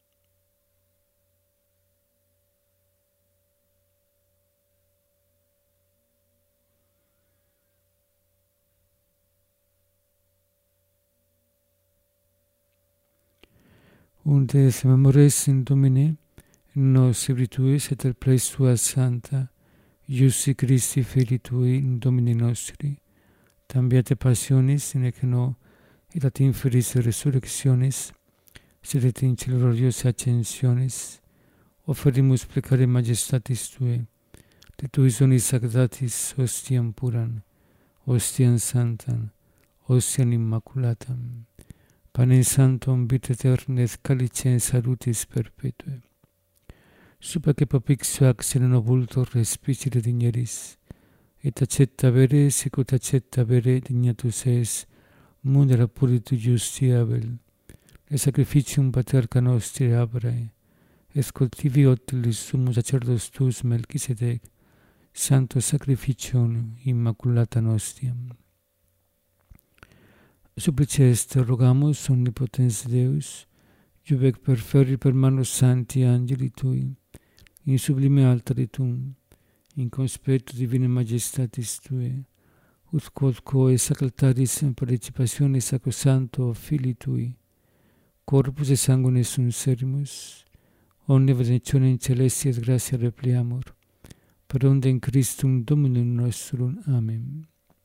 Unde se memores in Domine, nos servituis et el ples tua santa, Iussi Christi Filii Tui in Domini nostri, tam beate passionis, in ec no, et at inferis resurrectionis, sed et in cielo gloriosa ascensionis, offerimus plecare majestatis Tue, de Tui sonis sagradatis hostiam puram, hostiam santam, hostiam immaculatam, panem sanctum vitae aeterna et calicem salutis perpetue. Super que propixio ac novultor respicere digneris, et accetta vere, sicut accetta vere dignatus es, mundera puritu justiavel, et sacrificium paterca nostri Abrae, et cultivi otilis sumus sacerdos tuus Melchisedec, sancto sacrificium immaculata nostiam. Supplices te rogamos, omnipotens Deus, iuvec perferri per manus sancti angeli tui, in sublime altare tuum, in conspectu divinae majestatis tue, ut quodque sacraltaris participationis sacrosancto Filii tui, corpus et sanguine sunt serimus, omnia benedictione in celesti et gratia repliamur, per onde in Christum Dominum nostrum. Amen.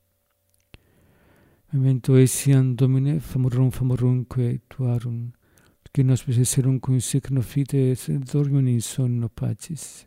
Memento etiam Domine, famorumque tuarum, qui nos possesserum cum signo fide et dormium in sonno pacis.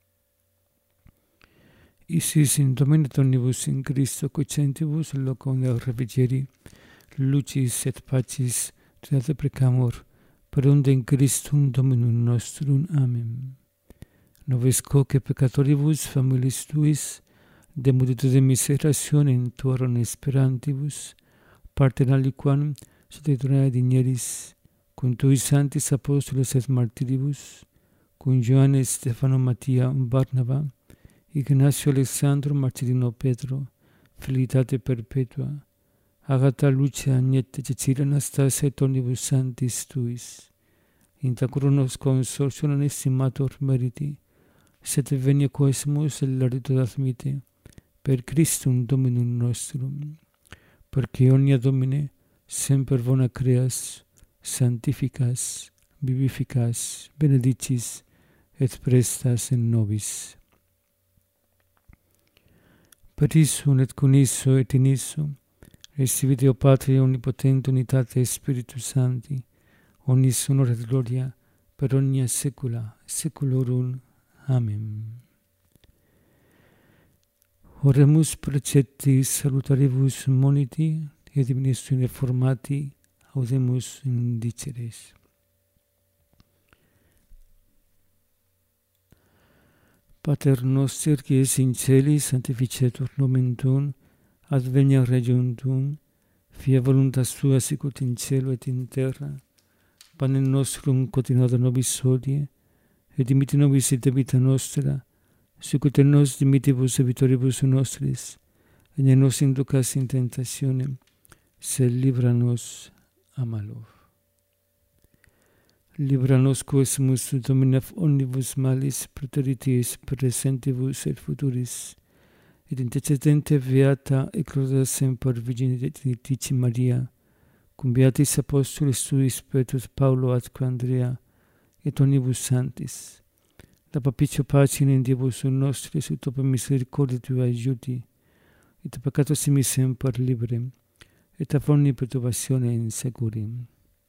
Isis in Domine omnibus in Christo cocentibus locum refrigeri, lucis et pacis te precamur, per onde in Christum Dominum nostrum. Amen. Nobis quoque peccatoribus familiis tuis, de multitude miserationem tuarum esperantibus, partem aliquam sottitrae digneris, cum tuis sanctis apostolos et martiribus, cum Ioannes, Stefano, Mattia, Barnaba, Ignacio, Alexandro, Martirino, Petro, felicitate perpetua, Agata, Lucia, Agnete, Cecilia, Anastasia et omnibus sanctis tuis, inta coronos consortium estimator meriti, sed venia quosimus et larito admite, per Christum Dominum nostrum, perque omnia Domine semper bona creas, sanctificas, vivificas, benedicis et prestas in nobis. Per issum et con isso et in isso, recibite, o Patria omnipotente, unitate Spiritus Sancti, omnis honor et gloria, per omnia saecula saeculorum. Amen. Oremus preceptis salutaribus moniti, et ministri formati audemus indiceres. Pater noster, qui es in celis, sanctificetur nomen tuum, adveniat regnum tuum, fiat voluntas tua sicut in cielo et in terra. Panem nostrum quotidianum nobis hodie, et dimitte nobis debita nostra, sicut et nos dimittivus debitoribus nostris, et ne nos inducas in tentationem, sed libera nos a malo. Libera nos quosimus Domine omnibus malis, preteritis, presentibus et futuris, et intercedente beata et gloriosa semper Virginitas Maria, cum beatis apostolis tuis Petrus, Paulo, atque Andrea, et omnibus sanctis, da propicio pacem in Diebus nostris, ut per misericordia tua aiuti, et peccato simis semper liberem, et a omni perturbatione insecurim.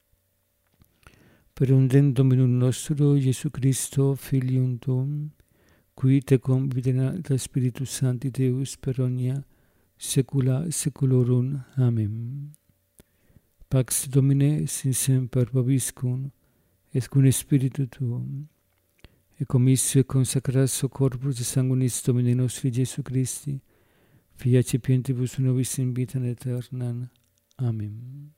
Per undem Dominum nostro, Iesu Christo, Filium tuum, qui te convivit Spiritus Sancti Deus per omnia saecula saeculorum. Amen. Pax Domine sin semper vobiscum, et cum spiritu tuum, et commissu et consacratio corpus et sanguinis Domini nostri Iesu Christi, Fia cipientibus nobis in vitam aeternam. Amen.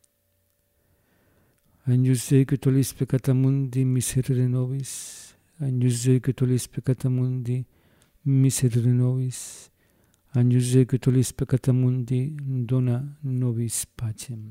Agnus Dei, que tollis peccata mundi, miserere nobis. Agnus Dei, que tollis peccata mundi, miserere nobis. Agnus Dei, que tollis peccata mundi, dona nobis pacem.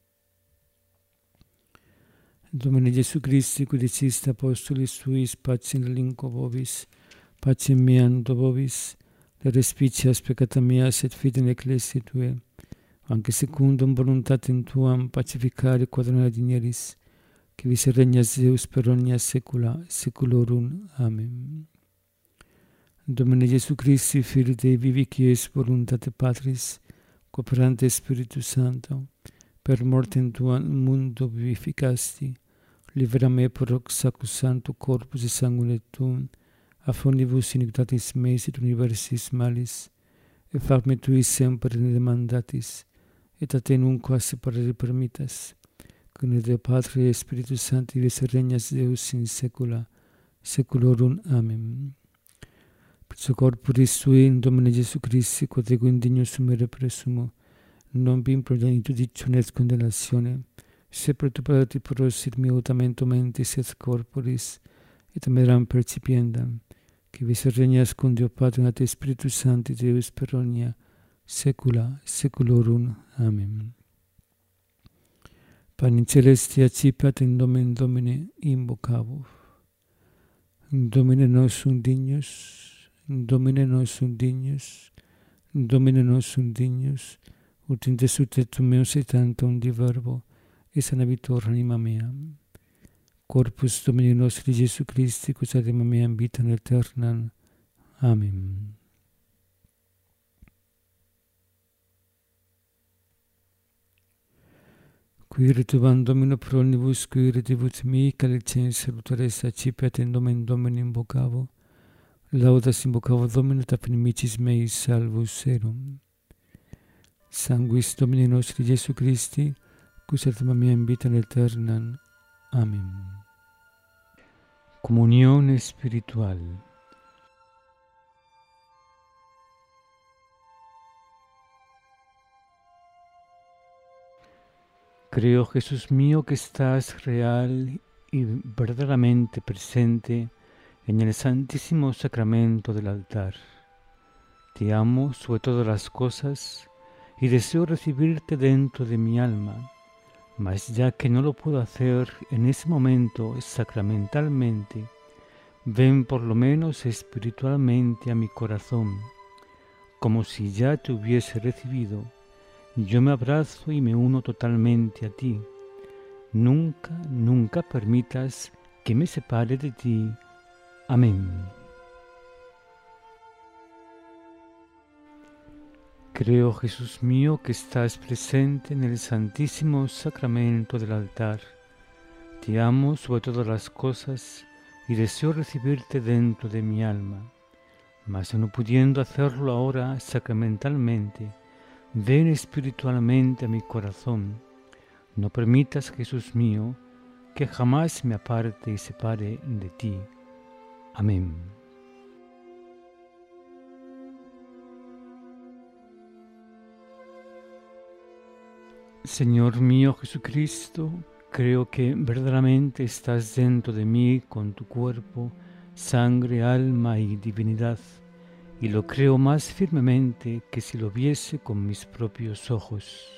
Domine Iesu Christi, qui diciste apostolis tuis, pacem relinquo vobis, pacem meam do vobis, de respicias peccata meas et fidem ecclesiae tuae, anque secundum voluntatem tuam pacificare quadrona digneris, qui vis regnas Deus per omnia saecula saeculorum. Amen. Domine Iesu Christi, Filii Dei vivi, qui es voluntate Patris, cooperante Spiritus Sancto, per mortem tuam mundo vivificasti, libera me per hoc sacrosancto corpus et sanguine tuum, a omnibus iniquitatis meis et universis malis, et fac me tui semper demandatis, et a te nunquam separare permittas, cum Deo Patria et Spiritus Sancti vis regnas Deus in saecula saeculorum. Amen. Per corporis tui in Domine Iesu Christi, quod ego indignus sumere presumo, non bim prodeni judicium et condemnatione, se per tu parati prosit mio utamento mentis et corporis, et ameram percipiendam, qui vis regnas cum Deo Patria et Spiritus Sancti Deus per omnia saecula saeculorum. Amen. Panem celesti accipiat in nomen Domini invocavos. Domine nostrum dignus, Domine nostrum dignus, Domine nostrum dignus, ut in te sutetum meus et tantum di verbo, et sanabitur anima mea. Corpus Domini nostri Jesu Christi, quos ad anima mea vitam aeternam. Amen. Qui retubam Domino pro omnibus, qui redibut mi, calicens salutares accipiat in nomen Domini invocavo, laudas invocavo Domino, et inimicis meis salvus erum. Sanguis Domini nostri Jesu Christi, quos ad anima mea vitam aeternam. Amen. Comunión espiritual. Creo, Jesús mío, que estás real y verdaderamente presente en el santísimo sacramento del altar. Te amo sobre todas las cosas y deseo recibirte dentro de mi alma, mas ya que no lo puedo hacer en ese momento sacramentalmente, ven por lo menos espiritualmente a mi corazón, como si ya te hubiese recibido. Yo me abrazo y me uno totalmente a ti. Nunca, nunca permitas que me separe de ti. Amén. Creo, Jesús mío, que estás presente en el santísimo sacramento del altar. Te amo sobre todas las cosas y deseo recibirte dentro de mi alma. Mas no pudiendo hacerlo ahora sacramentalmente, ven espiritualmente a mi corazón. No permitas, Jesús mío, que jamás me aparte y separe de ti. Amén. Señor mío Jesucristo, creo que verdaderamente estás dentro de mí con tu cuerpo, sangre, alma y divinidad, y lo creo más firmemente que si lo viese con mis propios ojos.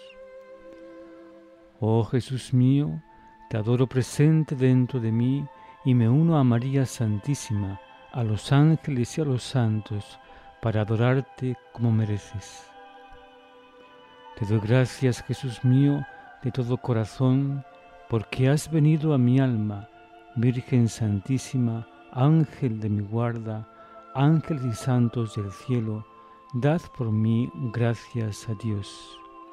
Oh Jesús mío, te adoro presente dentro de mí y me uno a María Santísima, a los ángeles y a los santos, para adorarte como mereces. Te doy gracias, Jesús mío, de todo corazón, porque has venido a mi alma, Virgen Santísima, Ángel de mi guarda, ángeles y santos del cielo, dad por mí gracias a Dios.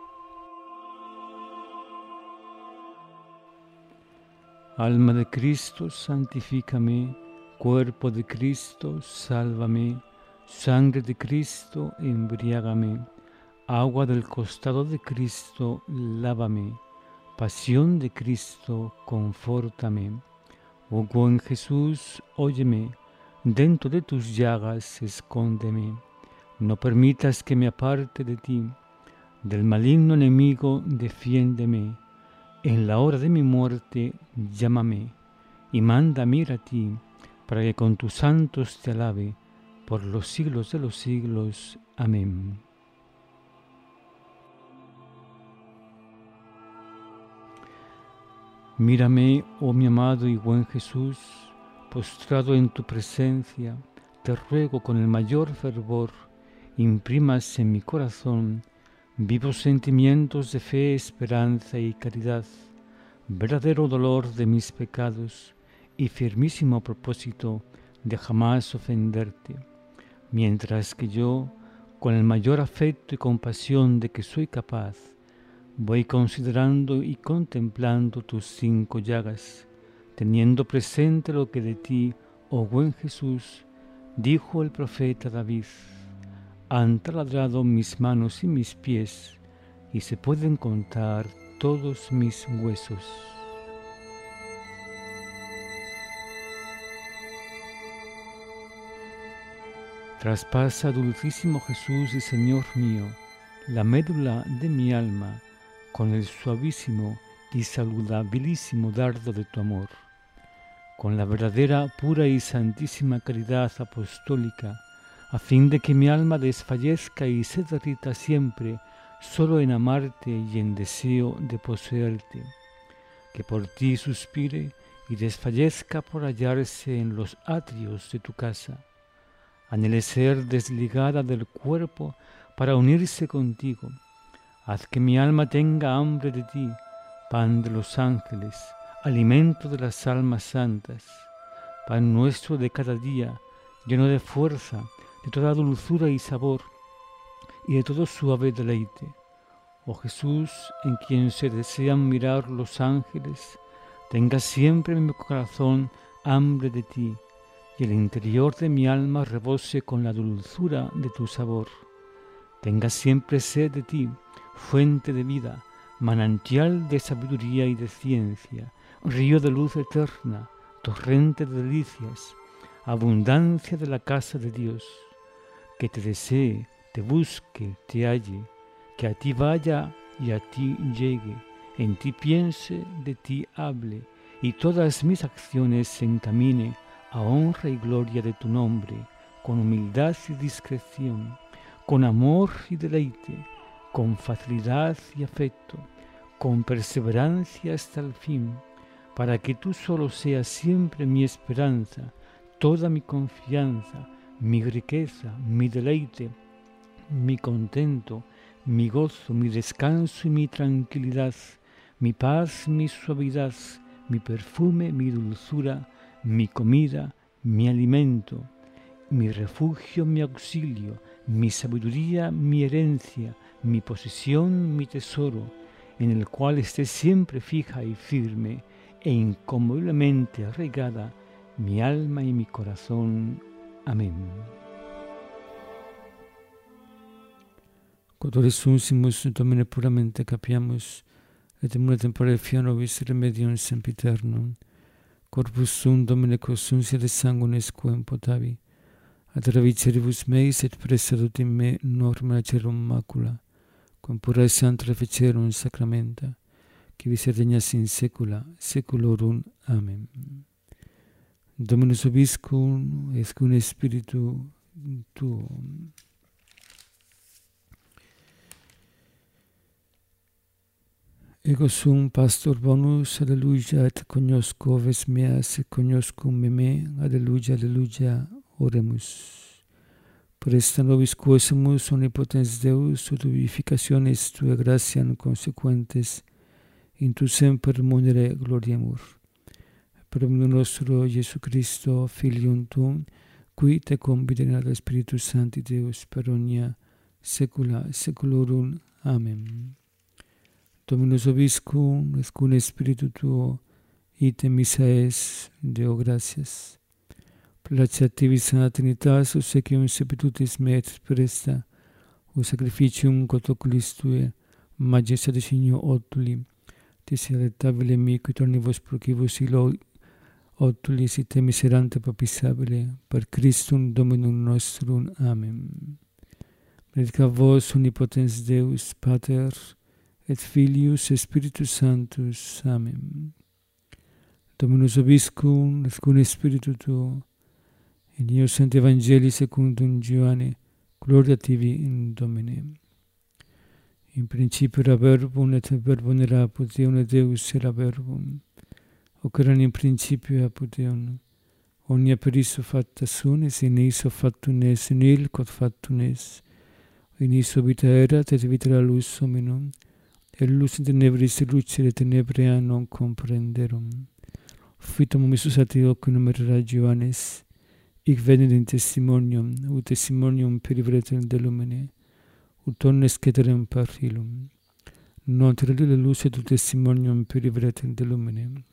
Alma de Cristo, santifícame. Cuerpo de Cristo, sálvame. Sangre de Cristo, embriágame. Agua del costado de Cristo, lávame. Pasión de Cristo, confórtame. Oh buen Jesús, óyeme. Dentro de tus llagas, escóndeme. No permitas que me aparte de ti. Del maligno enemigo, defiéndeme. En la hora de mi muerte, llámame, y mándame ir a ti, para que con tus santos te alabe, por los siglos de los siglos. Amén. Mírame, oh mi amado y buen Jesús, postrado en tu presencia, te ruego con el mayor fervor, imprimas en mi corazón vivos sentimientos de fe, esperanza y caridad, verdadero dolor de mis pecados y firmísimo propósito de jamás ofenderte, mientras que yo, con el mayor afecto y compasión de que soy capaz, voy considerando y contemplando tus 5 llagas, teniendo presente lo que de ti, oh buen Jesús, dijo el profeta David: han taladrado mis manos y mis pies, y se pueden contar todos mis huesos. Traspasa, dulcísimo Jesús y Señor mío, la médula de mi alma con el suavísimo y saludabilísimo dardo de tu amor, con la verdadera, pura y santísima caridad apostólica, a fin de que mi alma desfallezca y se derrita siempre solo en amarte y en deseo de poseerte. que por ti suspire y desfallezca por hallarse en los atrios de tu casa. Anhele ser desligada del cuerpo para unirse contigo. Haz que mi alma tenga hambre de ti, pan de los ángeles, alimento de las almas santas, pan nuestro de cada día, lleno de fuerza, de toda dulzura y sabor, y de todo suave deleite. Oh Jesús, en quien se desean mirar los ángeles, tenga siempre en mi corazón hambre de ti, y el interior de mi alma rebose con la dulzura de tu sabor. Tenga siempre sed de ti, fuente de vida, manantial de sabiduría y de ciencia, río de luz eterna, torrente de delicias, abundancia de la casa de Dios. Que te desee, te busque, te halle, que a ti vaya y a ti llegue, en ti piense, de ti hable, y todas mis acciones se encamine a honra y gloria de tu nombre, con humildad y discreción, con amor y deleite, con facilidad y afecto, con perseverancia hasta el fin, para que tú solo seas siempre mi esperanza, toda mi confianza, mi riqueza, mi deleite, mi contento, mi gozo, mi descanso y mi tranquilidad, mi paz, mi suavidad, mi perfume, mi dulzura, mi comida, mi alimento, mi refugio, mi auxilio, mi sabiduría, mi herencia, mi posesión, mi tesoro, en el cual esté siempre fija y firme e inconmoviblemente arraigada mi alma y mi corazón. Amén. Quod resursimus Domine puramente capiamus, et in tempore fia nobis remedium sempiternum, corpus sum Domine consuncia de sanguinis quem potavi, ad reviceribus meis et presedut in me norma cerum macula, quem pura et santa reficerum sacramenta, qui vis regnas in saecula saeculorum. Amen. Dominus vobiscum, et cum spiritu tuum. Ego sum pastor bonus, alleluia, et cognosco oves meas, et cognoscum me, alleluia, alleluia, oremus. Presta nobis quosemus omnipotens Deus, ut vivificationes Tue gratiam consequentes, in Tu semper munere gloriamur. Per omnium nostro Iesu Christo, Filium Tuum, qui Te confiderat Spiritus Sancti Deus per omnia saecula saeculorum. Amen. Dominus vobiscum, et cum spiritu tuo, ite missa es, Deo gratias. Placeat tibi sana Trinitas, obsequium sepitutis me et presta, o sacrificium quod oculis Tue, majestade signo otuli, tis electabile mi, quid omnibus procibus illo otulis ite miserante papisabile, per Christum Dominum nostrum. Amen. Benedicat vos omnipotens Deus, Pater, et Filius et Spiritus Sanctus. Amen. Dominus vobiscum, et cum spiritu tuo, in Dio Sancti Evangelii secundum Ioanne, gloria tibi in Domine. In principio era verbum, et verbum era apud Deum, et Deus era verbum. Hoc erat in principio apud Deum. Omnia per issue facta sunt, in issue factum est, in il quod factum est. In issue vita erat, et vita era lux hominum. Et lux in tenebris lucere tenebrea non comprenderum. Fitum omissus ati ocinum era Ioannes, hic venit in testimonium, ut testimonium periveretur de lumine, ut omnes ceterem per illum. Non terrele lux et ut testimonium periveretur de lumine.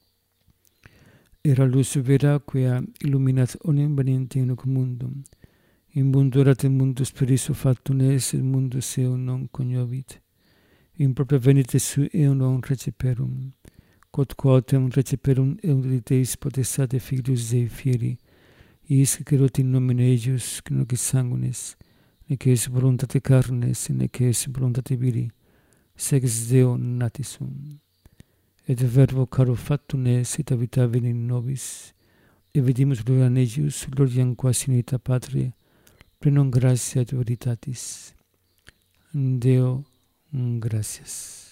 Era lux vera quia illuminat omnium veniente in hoc mundum. In mundo erat et mundus per issue factum est, et mundus eum non cognovit. In propria venite sui eum non receperum, quod quotem receperum euditeis potestate filius Dei fieri, iis cerut in nomine eius, nec sanguinis, nec est voluntate carnes, nec est voluntate viri, sed ex Deo natis sum. Et verbo caro factum est, et habitavit in nobis, et vidimus gloriam eius, gloriam quas in vita Patri, plenum gratia et veritatis. Deo gracias.